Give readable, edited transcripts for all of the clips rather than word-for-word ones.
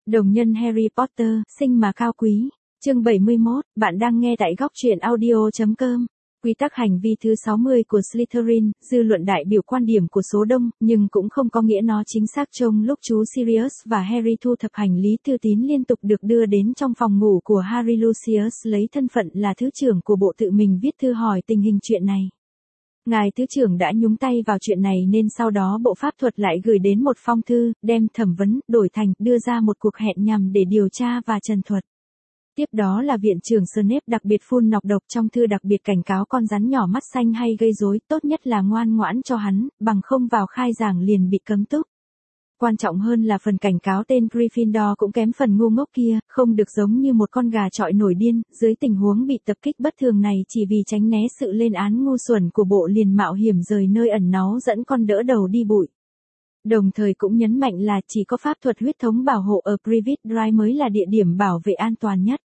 Đồng nhân Harry Potter, sinh mà cao quý. Chương 71, bạn đang nghe tại góc truyện audio.com. Quy tắc hành vi thứ 60 của Slytherin, dư luận đại biểu quan điểm của số đông, nhưng cũng không có nghĩa nó chính xác. Trong lúc chú Sirius và Harry thu thập hành lý thư tín liên tục được đưa đến trong phòng ngủ của Harry, Lucius lấy thân phận là thứ trưởng của bộ tự mình viết thư hỏi tình hình chuyện này. Ngài thứ trưởng đã nhúng tay vào chuyện này nên sau đó bộ pháp thuật lại gửi đến một phong thư, đem thẩm vấn, đổi thành, đưa ra một cuộc hẹn nhằm để điều tra và trần thuật. Tiếp đó là viện trưởng Snape đặc biệt phun nọc độc trong thư, đặc biệt cảnh cáo con rắn nhỏ mắt xanh hay gây rối, tốt nhất là ngoan ngoãn cho hắn, bằng không vào khai giảng liền bị cấm túc. Quan trọng hơn là phần cảnh cáo tên Gryffindor cũng kém phần ngu ngốc kia, không được giống như một con gà trọi nổi điên, dưới tình huống bị tập kích bất thường này chỉ vì tránh né sự lên án ngu xuẩn của bộ liền mạo hiểm rời nơi ẩn náu dẫn con đỡ đầu đi bụi. Đồng thời cũng nhấn mạnh là chỉ có pháp thuật huyết thống bảo hộ ở Privet Drive mới là địa điểm bảo vệ an toàn nhất.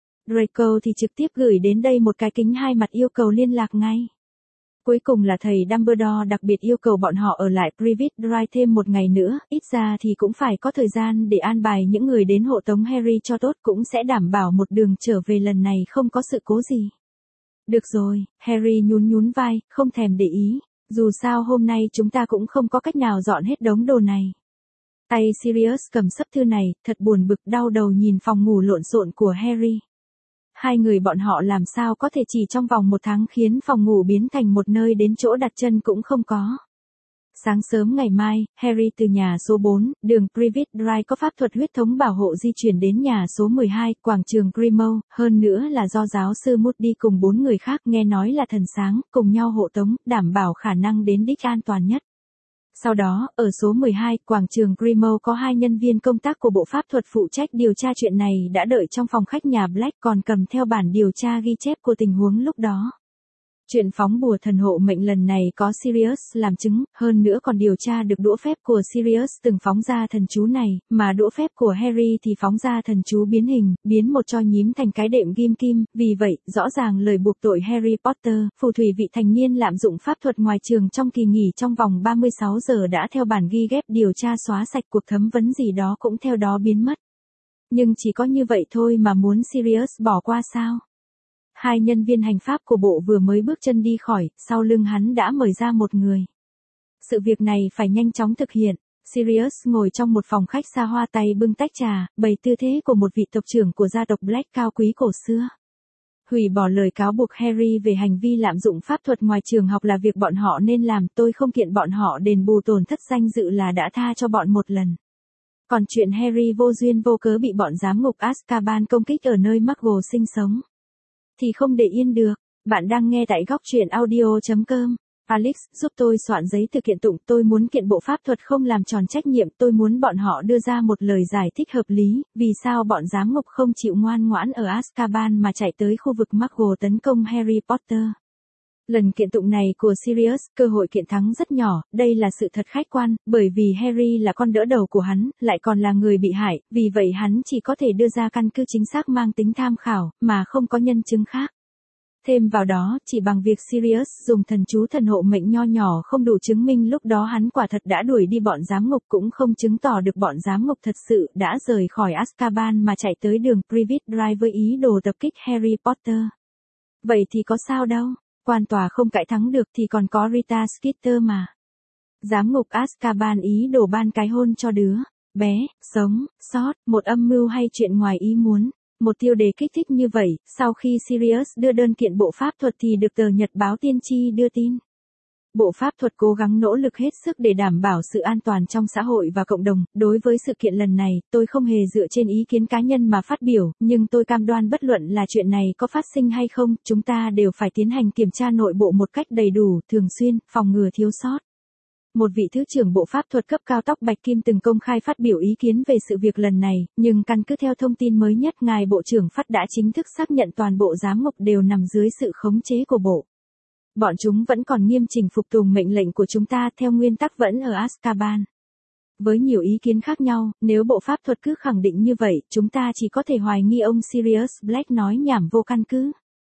Draco thì trực tiếp gửi đến đây một cái kính hai mặt yêu cầu liên lạc ngay. Cuối cùng là thầy Dumbledore đặc biệt yêu cầu bọn họ ở lại Privet Drive thêm một ngày nữa, ít ra thì cũng phải có thời gian để an bài những người đến hộ tống Harry cho tốt, cũng sẽ đảm bảo một đường trở về lần này không có sự cố gì. Được rồi, Harry nhún vai, không thèm để ý, dù sao hôm nay chúng ta cũng không có cách nào dọn hết đống đồ này. Tay Sirius cầm sấp thư này, thật buồn bực đau đầu nhìn phòng ngủ lộn xộn của Harry. Hai người bọn họ làm sao có thể chỉ trong vòng một tháng khiến phòng ngủ biến thành một nơi đến chỗ đặt chân cũng không có. Sáng sớm ngày mai, Harry từ nhà số 4, đường Privet Drive có pháp thuật huyết thống bảo hộ di chuyển đến nhà số 12, quảng trường Grimmauld, hơn nữa là do giáo sư Moody cùng 4 người khác nghe nói là thần sáng, cùng nhau hộ tống, đảm bảo khả năng đến đích an toàn nhất. Sau đó, ở số 12, quảng trường Grimmauld có 2 nhân viên công tác của bộ pháp thuật phụ trách điều tra chuyện này đã đợi trong phòng khách nhà Black, còn cầm theo bản điều tra ghi chép của tình huống lúc đó. Chuyện phóng bùa thần hộ mệnh lần này có Sirius làm chứng, hơn nữa còn điều tra được đũa phép của Sirius từng phóng ra thần chú này, mà đũa phép của Harry thì phóng ra thần chú biến hình, biến một tro nhím thành cái đệm ghim kim, vì vậy, rõ ràng lời buộc tội Harry Potter, phù thủy vị thành niên lạm dụng pháp thuật ngoài trường trong kỳ nghỉ trong vòng 36 giờ đã theo bản ghi ghép điều tra xóa sạch, cuộc thẩm vấn gì đó cũng theo đó biến mất. Nhưng chỉ có như vậy thôi mà muốn Sirius bỏ qua sao? 2 nhân viên hành pháp của bộ vừa mới bước chân đi khỏi, sau lưng hắn đã mời ra một người. Sự việc này phải nhanh chóng thực hiện. Sirius ngồi trong một phòng khách xa hoa, tay bưng tách trà, bày tư thế của một vị tộc trưởng của gia tộc Black cao quý cổ xưa. Hủy bỏ lời cáo buộc Harry về hành vi lạm dụng pháp thuật ngoài trường học là việc bọn họ nên làm, tôi không kiện bọn họ đền bù tổn thất danh dự là đã tha cho bọn một lần. Còn chuyện Harry vô duyên vô cớ bị bọn giám ngục Azkaban công kích ở nơi McGonagall sinh sống thì không để yên được. Bạn đang nghe tại góc truyện audio.com. Alex, giúp tôi soạn giấy từ kiện tụng, tôi muốn kiện bộ pháp thuật không làm tròn trách nhiệm, tôi muốn bọn họ đưa ra một lời giải thích hợp lý, vì sao bọn giám ngục không chịu ngoan ngoãn ở Azkaban mà chạy tới khu vực McGonagall tấn công Harry Potter. Lần kiện tụng này của Sirius, cơ hội kiện thắng rất nhỏ, đây là sự thật khách quan, bởi vì Harry là con đỡ đầu của hắn, lại còn là người bị hại, vì vậy hắn chỉ có thể đưa ra căn cứ chính xác mang tính tham khảo, mà không có nhân chứng khác. Thêm vào đó, chỉ bằng việc Sirius dùng thần chú thần hộ mệnh nho nhỏ không đủ chứng minh lúc đó hắn quả thật đã đuổi đi bọn giám ngục, cũng không chứng tỏ được bọn giám ngục thật sự đã rời khỏi Azkaban mà chạy tới đường Privet Drive với ý đồ tập kích Harry Potter. Vậy thì có sao đâu. Quan tòa không cãi thắng được thì còn có Rita Skeeter mà. Giám ngục Azkaban ý đồ ban cái hôn cho đứa bé, sống, sót, một âm mưu hay chuyện ngoài ý muốn. Một tiêu đề kích thích như vậy, sau khi Sirius đưa đơn kiện bộ pháp thuật thì được tờ Nhật báo Tiên tri đưa tin. Bộ pháp thuật cố gắng nỗ lực hết sức để đảm bảo sự an toàn trong xã hội và cộng đồng. Đối với sự kiện lần này, tôi không hề dựa trên ý kiến cá nhân mà phát biểu, nhưng tôi cam đoan bất luận là chuyện này có phát sinh hay không, chúng ta đều phải tiến hành kiểm tra nội bộ một cách đầy đủ, thường xuyên, phòng ngừa thiếu sót. Một vị thứ trưởng bộ pháp thuật cấp cao tóc bạch kim từng công khai phát biểu ý kiến về sự việc lần này, nhưng căn cứ theo thông tin mới nhất, ngài bộ trưởng Phát đã chính thức xác nhận toàn bộ giám ngục đều nằm dưới sự khống chế của bộ. Bọn chúng vẫn còn nghiêm chỉnh phục tùng mệnh lệnh của chúng ta, theo nguyên tắc vẫn ở Azkaban. Với nhiều ý kiến khác nhau, nếu bộ pháp thuật cứ khẳng định như vậy, chúng ta chỉ có thể hoài nghi ông Sirius Black nói nhảm vô căn cứ.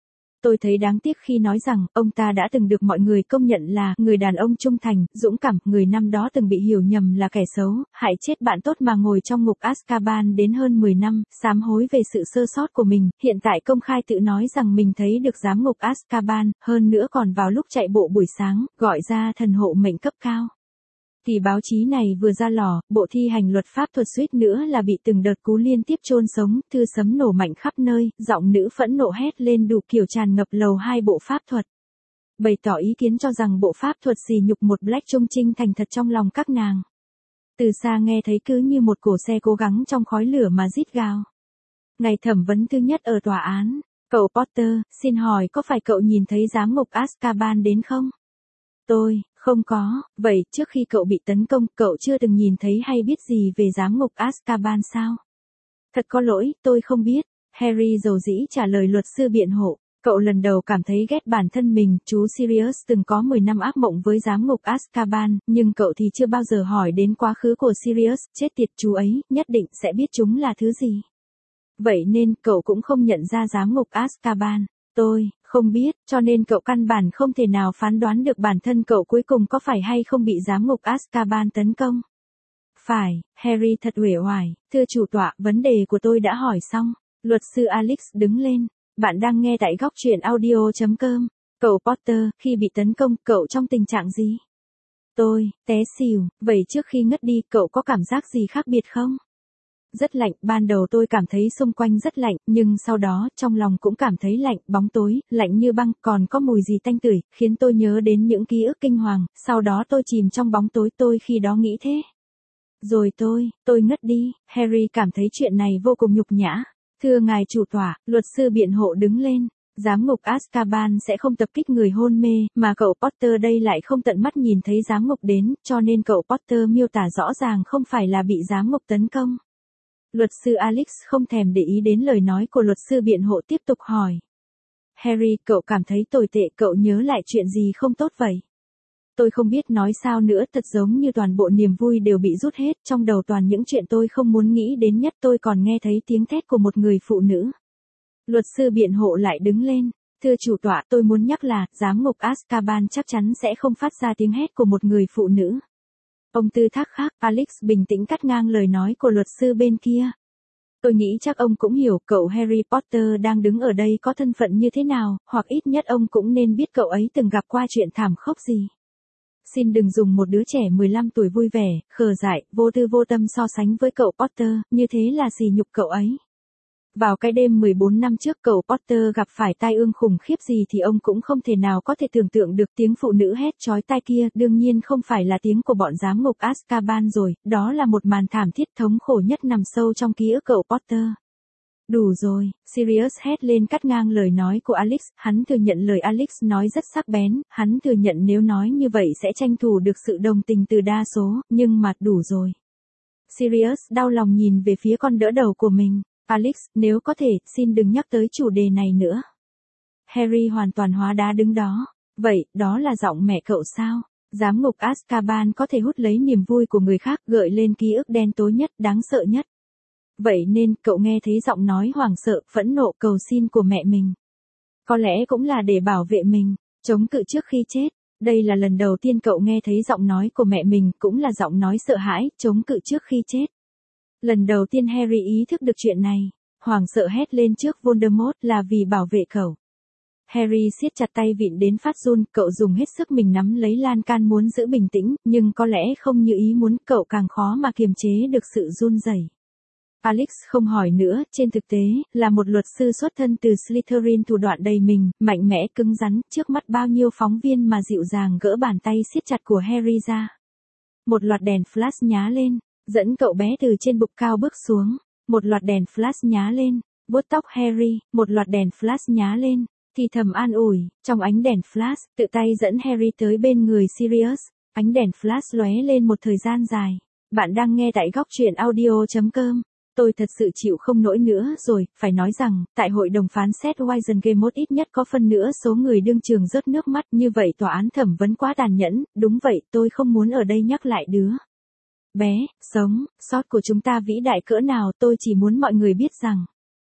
Tôi thấy đáng tiếc khi nói rằng, ông ta đã từng được mọi người công nhận là người đàn ông trung thành, dũng cảm, người năm đó từng bị hiểu nhầm là kẻ xấu, hại chết bạn tốt mà ngồi trong ngục Azkaban đến hơn 10 năm, sám hối về sự sơ sót của mình, hiện tại công khai tự nói rằng mình thấy được giám ngục Azkaban, hơn nữa còn vào lúc chạy bộ buổi sáng, gọi ra thần hộ mệnh cấp cao. Thì báo chí này vừa ra lò, bộ thi hành luật pháp thuật suýt nữa là bị từng đợt cú liên tiếp chôn sống, thư sấm nổ mạnh khắp nơi, giọng nữ phẫn nộ hét lên đủ kiểu tràn ngập lầu 2 bộ pháp thuật. Bày tỏ ý kiến cho rằng bộ pháp thuật sỉ nhục một Black trung trinh thành thật trong lòng các nàng. Từ xa nghe thấy cứ như một cổ xe cố gắng trong khói lửa mà rít gào. Ngày thẩm vấn thứ nhất ở tòa án, cậu Potter, xin hỏi có phải cậu nhìn thấy giám ngục Azkaban đến không? Tôi, không có, vậy trước khi cậu bị tấn công, cậu chưa từng nhìn thấy hay biết gì về giám ngục Azkaban sao? Thật có lỗi, tôi không biết, Harry dầu dĩ trả lời luật sư biện hộ. Cậu lần đầu cảm thấy ghét bản thân mình, chú Sirius từng có 10 năm ác mộng với giám ngục Azkaban, nhưng cậu thì chưa bao giờ hỏi đến quá khứ của Sirius, chết tiệt chú ấy, nhất định sẽ biết chúng là thứ gì. Vậy nên, cậu cũng không nhận ra giám ngục Azkaban. Tôi, không biết, cho nên cậu căn bản không thể nào phán đoán được bản thân cậu cuối cùng có phải hay không bị giám ngục Azkaban tấn công. Phải, Harry thật uể oải, thưa chủ tọa, vấn đề của tôi đã hỏi xong. Luật sư Alex đứng lên. Bạn đang nghe tại góc truyện audio.com. Cậu Potter, khi bị tấn công, cậu trong tình trạng gì? Tôi, té xỉu, vậy trước khi ngất đi, cậu có cảm giác gì khác biệt không? Rất lạnh, ban đầu tôi cảm thấy xung quanh rất lạnh, nhưng sau đó, trong lòng cũng cảm thấy lạnh, bóng tối, lạnh như băng, còn có mùi gì tanh tưởi, khiến tôi nhớ đến những ký ức kinh hoàng, sau đó tôi chìm trong bóng tối, tôi khi đó nghĩ thế. Rồi tôi ngất đi, Harry cảm thấy chuyện này vô cùng nhục nhã. Thưa ngài chủ tọa, luật sư biện hộ đứng lên. Giám ngục Azkaban sẽ không tập kích người hôn mê, mà cậu Potter đây lại không tận mắt nhìn thấy giám ngục đến, cho nên cậu Potter miêu tả rõ ràng không phải là bị giám ngục tấn công. Luật sư Alex không thèm để ý đến lời nói của luật sư biện hộ tiếp tục hỏi. Harry, cậu cảm thấy tồi tệ, cậu nhớ lại chuyện gì không tốt vậy? Tôi không biết nói sao nữa, thật giống như toàn bộ niềm vui đều bị rút hết, trong đầu toàn những chuyện tôi không muốn nghĩ đến nhất, tôi còn nghe thấy tiếng thét của một người phụ nữ. Luật sư biện hộ lại đứng lên, thưa chủ tọa, tôi muốn nhắc là, giám ngục Azkaban chắc chắn sẽ không phát ra tiếng hét của một người phụ nữ. Ông tư thác khác, Alex bình tĩnh cắt ngang lời nói của luật sư bên kia. Tôi nghĩ chắc ông cũng hiểu cậu Harry Potter đang đứng ở đây có thân phận như thế nào, hoặc ít nhất ông cũng nên biết cậu ấy từng gặp qua chuyện thảm khốc gì. Xin đừng dùng một đứa trẻ 15 tuổi vui vẻ, khờ dại, vô tư vô tâm so sánh với cậu Potter, như thế là sỉ nhục cậu ấy. Vào cái đêm 14 năm trước cậu Potter gặp phải tai ương khủng khiếp gì thì ông cũng không thể nào có thể tưởng tượng được tiếng phụ nữ hét chói tai kia, đương nhiên không phải là tiếng của bọn giám ngục Azkaban rồi, đó là một màn thảm thiết thống khổ nhất nằm sâu trong ký ức cậu Potter. Đủ rồi, Sirius hét lên cắt ngang lời nói của Alex, hắn thừa nhận lời Alex nói rất sắc bén, hắn thừa nhận nếu nói như vậy sẽ tranh thủ được sự đồng tình từ đa số, nhưng mà đủ rồi. Sirius đau lòng nhìn về phía con đỡ đầu của mình. Alex, nếu có thể, xin đừng nhắc tới chủ đề này nữa. Harry hoàn toàn hóa đá đứng đó. Vậy, đó là giọng mẹ cậu sao? Giám ngục Azkaban có thể hút lấy niềm vui của người khác, gợi lên ký ức đen tối nhất, đáng sợ nhất. Vậy nên, cậu nghe thấy giọng nói hoảng sợ, phẫn nộ, cầu xin của mẹ mình. Có lẽ cũng là để bảo vệ mình, chống cự trước khi chết. Đây là lần đầu tiên cậu nghe thấy giọng nói của mẹ mình, cũng là giọng nói sợ hãi, chống cự trước khi chết. Lần đầu tiên Harry ý thức được chuyện này, hoảng sợ hét lên trước Voldemort là vì bảo vệ cậu. Harry siết chặt tay vịn đến phát run, cậu dùng hết sức mình nắm lấy lan can muốn giữ bình tĩnh, nhưng có lẽ không như ý muốn, cậu càng khó mà kiềm chế được sự run rẩy. Alex không hỏi nữa, trên thực tế, là một luật sư xuất thân từ Slytherin thủ đoạn đầy mình, mạnh mẽ cứng rắn, trước mắt bao nhiêu phóng viên mà dịu dàng gỡ bàn tay siết chặt của Harry ra. Một loạt đèn flash nhá lên, dẫn cậu bé từ trên bục cao bước xuống, một loạt đèn flash nhá lên, vuốt tóc Harry, một loạt đèn flash nhá lên, thì thầm an ủi, trong ánh đèn flash, tự tay dẫn Harry tới bên người Sirius, ánh đèn flash lóe lên một thời gian dài. Bạn đang nghe tại góc truyện audio.com. Tôi thật sự chịu không nổi nữa rồi, phải nói rằng, tại hội đồng phán xét Wisengamot ít nhất có phân nửa số người đương trường rớt nước mắt, như vậy tòa án thẩm vấn quá tàn nhẫn, đúng vậy, tôi không muốn ở đây nhắc lại đứa bé, sống, sót của chúng ta vĩ đại cỡ nào, tôi chỉ muốn mọi người biết rằng.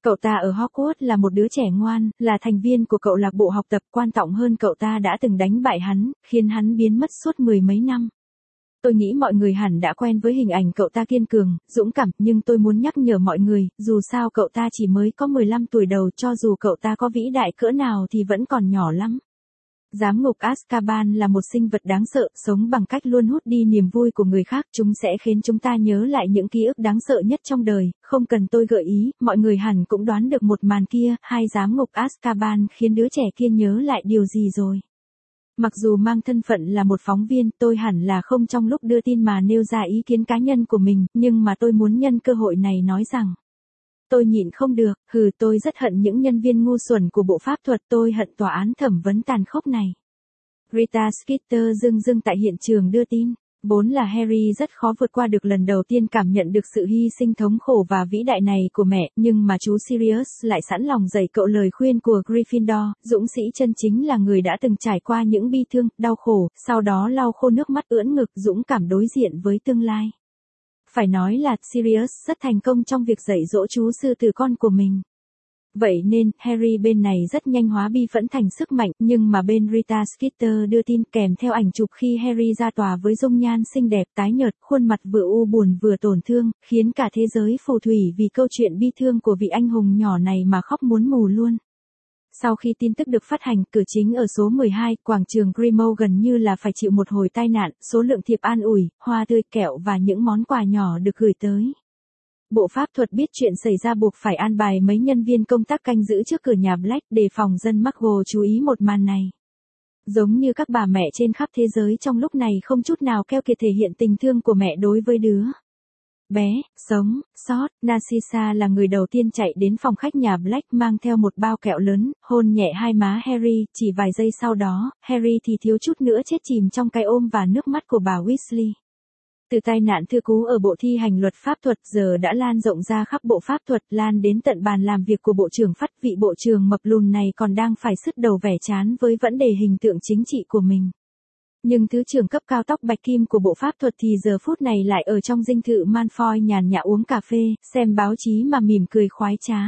Cậu ta ở Hogwarts là một đứa trẻ ngoan, là thành viên của câu lạc bộ học tập, quan trọng hơn cậu ta đã từng đánh bại hắn, khiến hắn biến mất suốt mười mấy năm. Tôi nghĩ mọi người hẳn đã quen với hình ảnh cậu ta kiên cường, dũng cảm, nhưng tôi muốn nhắc nhở mọi người, dù sao cậu ta chỉ mới có 15 tuổi đầu, cho dù cậu ta có vĩ đại cỡ nào thì vẫn còn nhỏ lắm. Giám ngục Azkaban là một sinh vật đáng sợ, sống bằng cách luôn hút đi niềm vui của người khác, chúng sẽ khiến chúng ta nhớ lại những ký ức đáng sợ nhất trong đời, không cần tôi gợi ý, mọi người hẳn cũng đoán được một màn kia, hai giám ngục Azkaban khiến đứa trẻ kia nhớ lại điều gì rồi. Mặc dù mang thân phận là một phóng viên, tôi hẳn là không trong lúc đưa tin mà nêu ra ý kiến cá nhân của mình, nhưng mà tôi muốn nhân cơ hội này nói rằng, tôi nhịn không được, tôi rất hận những nhân viên ngu xuẩn của bộ pháp thuật, tôi hận tòa án thẩm vấn tàn khốc này. Rita Skeeter dưng dưng tại hiện trường đưa tin. Vốn là Harry rất khó vượt qua được lần đầu tiên cảm nhận được sự hy sinh thống khổ và vĩ đại này của mẹ, nhưng mà chú Sirius lại sẵn lòng dạy cậu lời khuyên của Gryffindor, dũng sĩ chân chính là người đã từng trải qua những bi thương, đau khổ, sau đó lau khô nước mắt ưỡn ngực dũng cảm đối diện với tương lai. Phải nói là Sirius rất thành công trong việc dạy dỗ chú sư tử con của mình. Vậy nên, Harry bên này rất nhanh hóa bi phẫn thành sức mạnh, nhưng mà bên Rita Skeeter đưa tin kèm theo ảnh chụp khi Harry ra tòa với dung nhan xinh đẹp tái nhợt, khuôn mặt vừa u buồn vừa tổn thương, khiến cả thế giới phù thủy vì câu chuyện bi thương của vị anh hùng nhỏ này mà khóc muốn mù luôn. Sau khi tin tức được phát hành, cửa chính ở số 12, quảng trường Grimmauld gần như là phải chịu một hồi tai nạn, số lượng thiệp an ủi, hoa tươi, kẹo và những món quà nhỏ được gửi tới. Bộ pháp thuật biết chuyện xảy ra buộc phải an bài mấy nhân viên công tác canh giữ trước cửa nhà Black để phòng dân Muggle chú ý một màn này. Giống như các bà mẹ trên khắp thế giới trong lúc này không chút nào keo kiệt thể hiện tình thương của mẹ đối với đứa bé, sống, sót. Narcissa là người đầu tiên chạy đến phòng khách nhà Black mang theo một bao kẹo lớn, hôn nhẹ hai má Harry, chỉ vài giây sau đó, Harry thì thiếu chút nữa chết chìm trong cái ôm và nước mắt của bà Weasley. Từ tai nạn thư cú ở bộ thi hành luật pháp thuật giờ đã lan rộng ra khắp bộ pháp thuật, lan đến tận bàn làm việc của bộ trưởng Phát. Vị bộ trưởng mập lùn này còn đang phải sứt đầu vẻ chán với vấn đề hình tượng chính trị của mình. Nhưng thứ trưởng cấp cao tóc bạch kim của bộ pháp thuật thì giờ phút này lại ở trong dinh thự Malfoy nhàn nhã uống cà phê, xem báo chí mà mỉm cười khoái trá.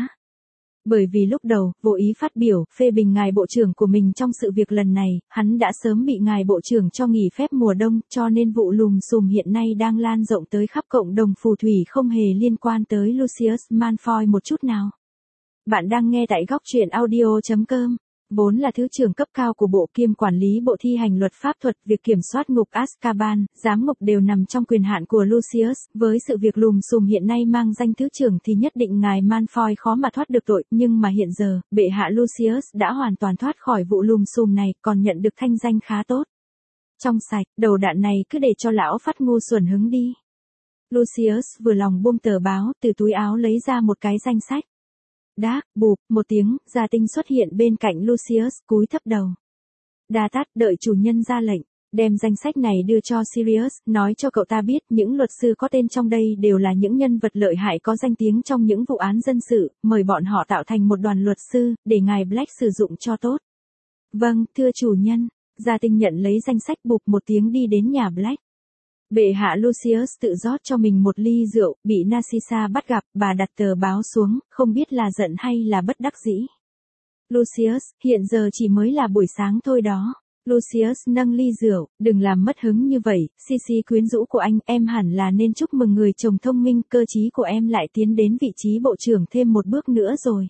Bởi vì lúc đầu, vô ý phát biểu, phê bình ngài bộ trưởng của mình trong sự việc lần này, hắn đã sớm bị ngài bộ trưởng cho nghỉ phép mùa đông, cho nên vụ lùm xùm hiện nay đang lan rộng tới khắp cộng đồng phù thủy không hề liên quan tới Lucius Malfoy một chút nào. Bạn đang nghe tại góc truyện audio.com. Vốn là thứ trưởng cấp cao của bộ kiêm quản lý bộ thi hành luật pháp thuật, việc kiểm soát ngục Azkaban, giám ngục đều nằm trong quyền hạn của Lucius, với sự việc lùm xùm hiện nay mang danh thứ trưởng thì nhất định ngài Malfoy khó mà thoát được tội, nhưng mà hiện giờ, bệ hạ Lucius đã hoàn toàn thoát khỏi vụ lùm xùm này, còn nhận được thanh danh khá tốt. Trong sạch, đầu đạn này cứ để cho lão Phát ngu xuẩn hứng đi. Lucius vừa lòng buông tờ báo, từ túi áo lấy ra một cái danh sách. Đác, bụp, một tiếng, Gia Tinh xuất hiện bên cạnh Lucius, cúi thấp đầu. Đa tát, đợi chủ nhân ra lệnh, đem danh sách này đưa cho Sirius, nói cho cậu ta biết những luật sư có tên trong đây đều là những nhân vật lợi hại có danh tiếng trong những vụ án dân sự, mời bọn họ tạo thành một đoàn luật sư, để ngài Black sử dụng cho tốt. Vâng, thưa chủ nhân. Gia Tinh nhận lấy danh sách, bụp một tiếng đi đến nhà Black. Bệ hạ Lucius tự rót cho mình một ly rượu, bị Narcissa bắt gặp, bà đặt tờ báo xuống, không biết là giận hay là bất đắc dĩ. Lucius, hiện giờ chỉ mới là buổi sáng thôi đó. Lucius nâng ly rượu, đừng làm mất hứng như vậy, Sisi quyến rũ của anh, em hẳn là nên chúc mừng người chồng thông minh, cơ trí của em lại tiến đến vị trí bộ trưởng thêm một bước nữa rồi.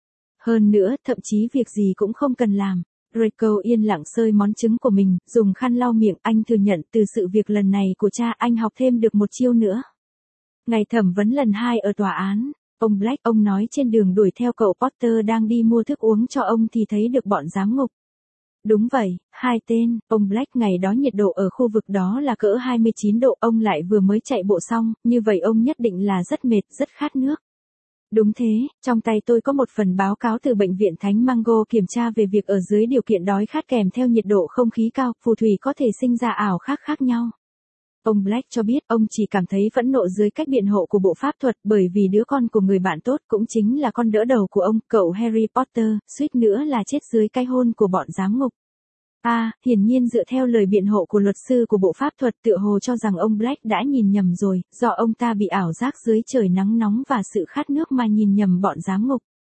Hơn nữa, thậm chí việc gì cũng không cần làm. Draco yên lặng xơi món trứng của mình, dùng khăn lau miệng, anh thừa nhận từ sự việc lần này của cha anh học thêm được một chiêu nữa. Ngày thẩm vấn lần 2 ở tòa án, ông Black, ông nói trên đường đuổi theo cậu Potter đang đi mua thức uống cho ông thì thấy được bọn giám ngục. Đúng vậy, 2 tên, ông Black ngày đó nhiệt độ ở khu vực đó là cỡ 29 độ, ông lại vừa mới chạy bộ xong, như vậy ông nhất định là rất mệt, rất khát nước. Đúng thế, trong tay tôi có một phần báo cáo từ bệnh viện Thánh Mango kiểm tra về việc ở dưới điều kiện đói khát kèm theo nhiệt độ không khí cao, phù thủy có thể sinh ra ảo giác khác nhau. Ông Black cho biết ông chỉ cảm thấy phẫn nộ dưới cách biện hộ của bộ pháp thuật bởi vì đứa con của người bạn tốt cũng chính là con đỡ đầu của ông, cậu Harry Potter, suýt nữa là chết dưới cái hôn của bọn giám ngục. Hiển nhiên dựa theo lời biện hộ của luật sư của bộ pháp thuật tựa hồ cho rằng ông Black đã nhìn nhầm rồi, do ông ta bị ảo giác dưới trời nắng nóng và sự khát nước mà nhìn nhầm bọn giám ngục.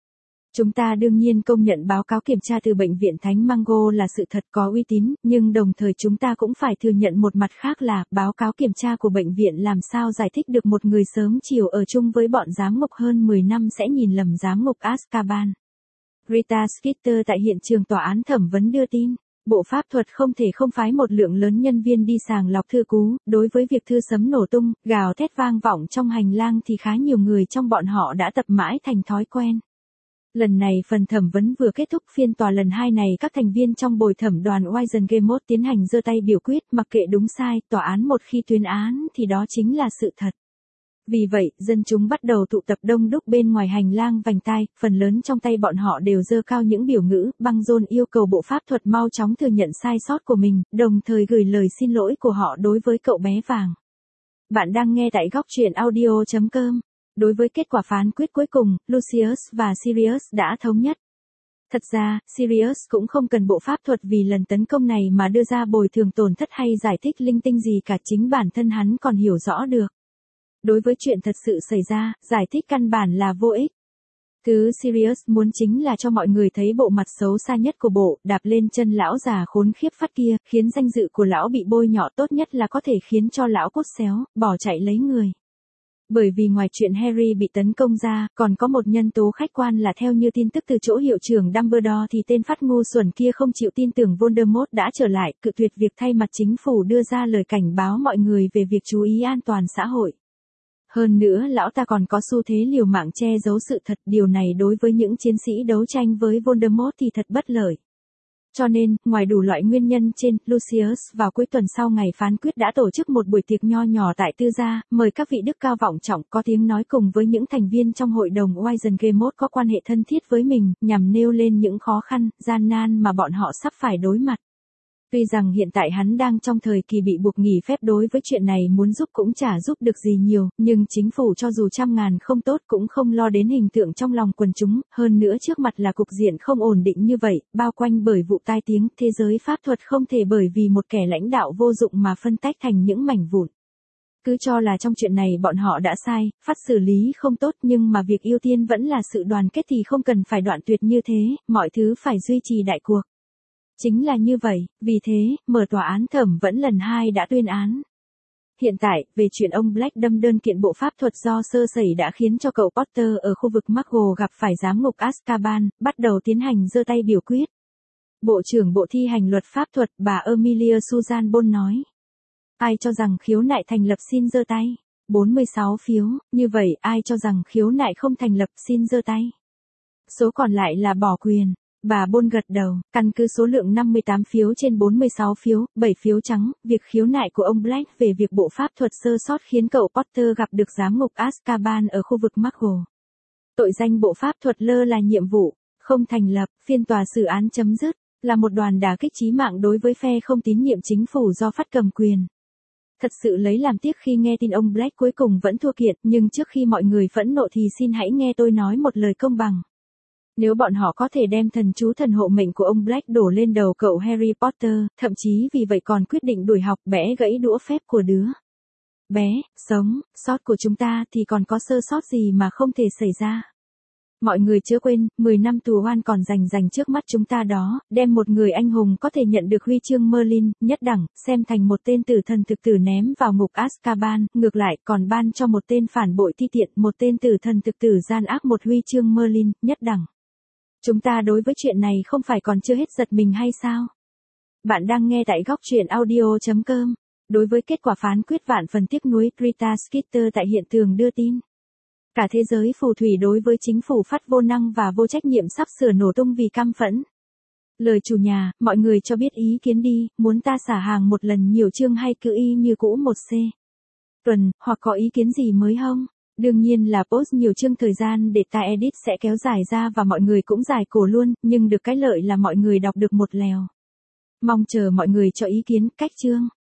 Chúng ta đương nhiên công nhận báo cáo kiểm tra từ Bệnh viện Thánh Mango là sự thật có uy tín, nhưng đồng thời chúng ta cũng phải thừa nhận một mặt khác là báo cáo kiểm tra của bệnh viện làm sao giải thích được một người sớm chiều ở chung với bọn giám ngục hơn 10 năm sẽ nhìn lầm giám ngục Azkaban. Rita Skeeter tại hiện trường tòa án thẩm vấn đưa tin. Bộ pháp thuật không thể không phái một lượng lớn nhân viên đi sàng lọc thư cú, đối với việc thư sấm nổ tung, gào thét vang vọng trong hành lang thì khá nhiều người trong bọn họ đã tập mãi thành thói quen. Lần này phần thẩm vấn vừa kết thúc, phiên tòa lần 2 này các thành viên trong bồi thẩm đoàn Wisengamot tiến hành giơ tay biểu quyết, mặc kệ đúng sai, tòa án một khi tuyên án thì đó chính là sự thật. Vì vậy, dân chúng bắt đầu tụ tập đông đúc bên ngoài hành lang vành tai, phần lớn trong tay bọn họ đều giơ cao những biểu ngữ, băng rôn yêu cầu bộ pháp thuật mau chóng thừa nhận sai sót của mình, đồng thời gửi lời xin lỗi của họ đối với cậu bé vàng. Bạn đang nghe tại góc truyện audio.com. Đối với kết quả phán quyết cuối cùng, Lucius và Sirius đã thống nhất. Thật ra, Sirius cũng không cần bộ pháp thuật vì lần tấn công này mà đưa ra bồi thường tổn thất hay giải thích linh tinh gì cả, chính bản thân hắn còn hiểu rõ được. Đối với chuyện thật sự xảy ra, giải thích căn bản là vô ích. Thứ Sirius muốn chính là cho mọi người thấy bộ mặt xấu xa nhất của bộ, đạp lên chân lão già khốn khiếp phát kia, khiến danh dự của lão bị bôi nhọ, tốt nhất là có thể khiến cho lão cốt xéo, bỏ chạy lấy người. Bởi vì ngoài chuyện Harry bị tấn công ra, còn có một nhân tố khách quan là theo như tin tức từ chỗ hiệu trưởng Dumbledore thì tên phát ngu xuẩn kia không chịu tin tưởng Voldemort đã trở lại, cự tuyệt việc thay mặt chính phủ đưa ra lời cảnh báo mọi người về việc chú ý an toàn xã hội. Hơn nữa lão ta còn có xu thế liều mạng che giấu sự thật, điều này đối với những chiến sĩ đấu tranh với Voldemort thì thật bất lợi. Cho nên, ngoài đủ loại nguyên nhân trên, Lucius vào cuối tuần sau ngày phán quyết đã tổ chức một buổi tiệc nho nhỏ tại tư gia, mời các vị đức cao vọng trọng có tiếng nói cùng với những thành viên trong hội đồng Wisengamot có quan hệ thân thiết với mình, nhằm nêu lên những khó khăn, gian nan mà bọn họ sắp phải đối mặt. Tuy rằng hiện tại hắn đang trong thời kỳ bị buộc nghỉ phép, đối với chuyện này muốn giúp cũng chả giúp được gì nhiều, nhưng chính phủ cho dù trăm ngàn không tốt cũng không lo đến hình tượng trong lòng quần chúng, hơn nữa trước mặt là cục diện không ổn định như vậy, bao quanh bởi vụ tai tiếng, thế giới pháp thuật không thể bởi vì một kẻ lãnh đạo vô dụng mà phân tách thành những mảnh vụn. Cứ cho là trong chuyện này bọn họ đã sai, phát xử lý không tốt, nhưng mà việc ưu tiên vẫn là sự đoàn kết thì không cần phải đoạn tuyệt như thế, mọi thứ phải duy trì đại cuộc. Chính là như vậy, vì thế, mở tòa án thẩm vẫn lần 2 đã tuyên án. Hiện tại, về chuyện ông Black đâm đơn kiện bộ pháp thuật do sơ sẩy đã khiến cho cậu Potter ở khu vực Muggle gặp phải giám ngục Azkaban, bắt đầu tiến hành giơ tay biểu quyết. Bộ trưởng Bộ Thi hành Luật Pháp thuật, bà Emilia Susan Bond nói. Ai cho rằng khiếu nại thành lập xin giơ tay? 46 phiếu, như vậy ai cho rằng khiếu nại không thành lập xin giơ tay? Số còn lại là bỏ quyền. Bà Bond gật đầu, căn cứ số lượng 58 phiếu trên 46 phiếu, 7 phiếu trắng, việc khiếu nại của ông Black về việc bộ pháp thuật sơ sót khiến cậu Potter gặp được giám ngục Azkaban ở khu vực Muggle. Tội danh bộ pháp thuật lơ là nhiệm vụ, không thành lập, phiên tòa xử án chấm dứt, là một đòn đả kích chí mạng đối với phe không tín nhiệm chính phủ do phát cầm quyền. Thật sự lấy làm tiếc khi nghe tin ông Black cuối cùng vẫn thua kiện, nhưng trước khi mọi người phẫn nộ thì xin hãy nghe tôi nói một lời công bằng. Nếu bọn họ có thể đem thần chú thần hộ mệnh của ông Black đổ lên đầu cậu Harry Potter, thậm chí vì vậy còn quyết định đuổi học, bẻ gãy đũa phép của đứa bé, sống, sót của chúng ta thì còn có sơ sót gì mà không thể xảy ra. Mọi người chớ quên, 10 năm tù oan còn rành trước mắt chúng ta đó, đem một người anh hùng có thể nhận được huy chương Merlin, nhất đẳng, xem thành một tên tử thần thực tử ném vào ngục Azkaban, ngược lại còn ban cho một tên phản bội ti tiện, một tên tử thần thực tử gian ác một huy chương Merlin, nhất đẳng. Chúng ta đối với chuyện này không phải còn chưa hết giật mình hay sao? Bạn đang nghe tại góc truyện audio.com. Đối với kết quả phán quyết vạn phần tiếc nuối, Rita Skeeter tại hiện trường đưa tin. Cả thế giới phù thủy đối với chính phủ phát vô năng và vô trách nhiệm sắp sửa nổ tung vì căm phẫn. Lời chủ nhà, mọi người cho biết ý kiến đi, muốn ta xả hàng một lần nhiều chương hay cứ y như cũ 1C tuần, hoặc có ý kiến gì mới không? Đương nhiên là post nhiều chương, thời gian để ta edit sẽ kéo dài ra và mọi người cũng dài cổ luôn, nhưng được cái lợi là mọi người đọc được một lèo. Mong chờ mọi người cho ý kiến, cách chương.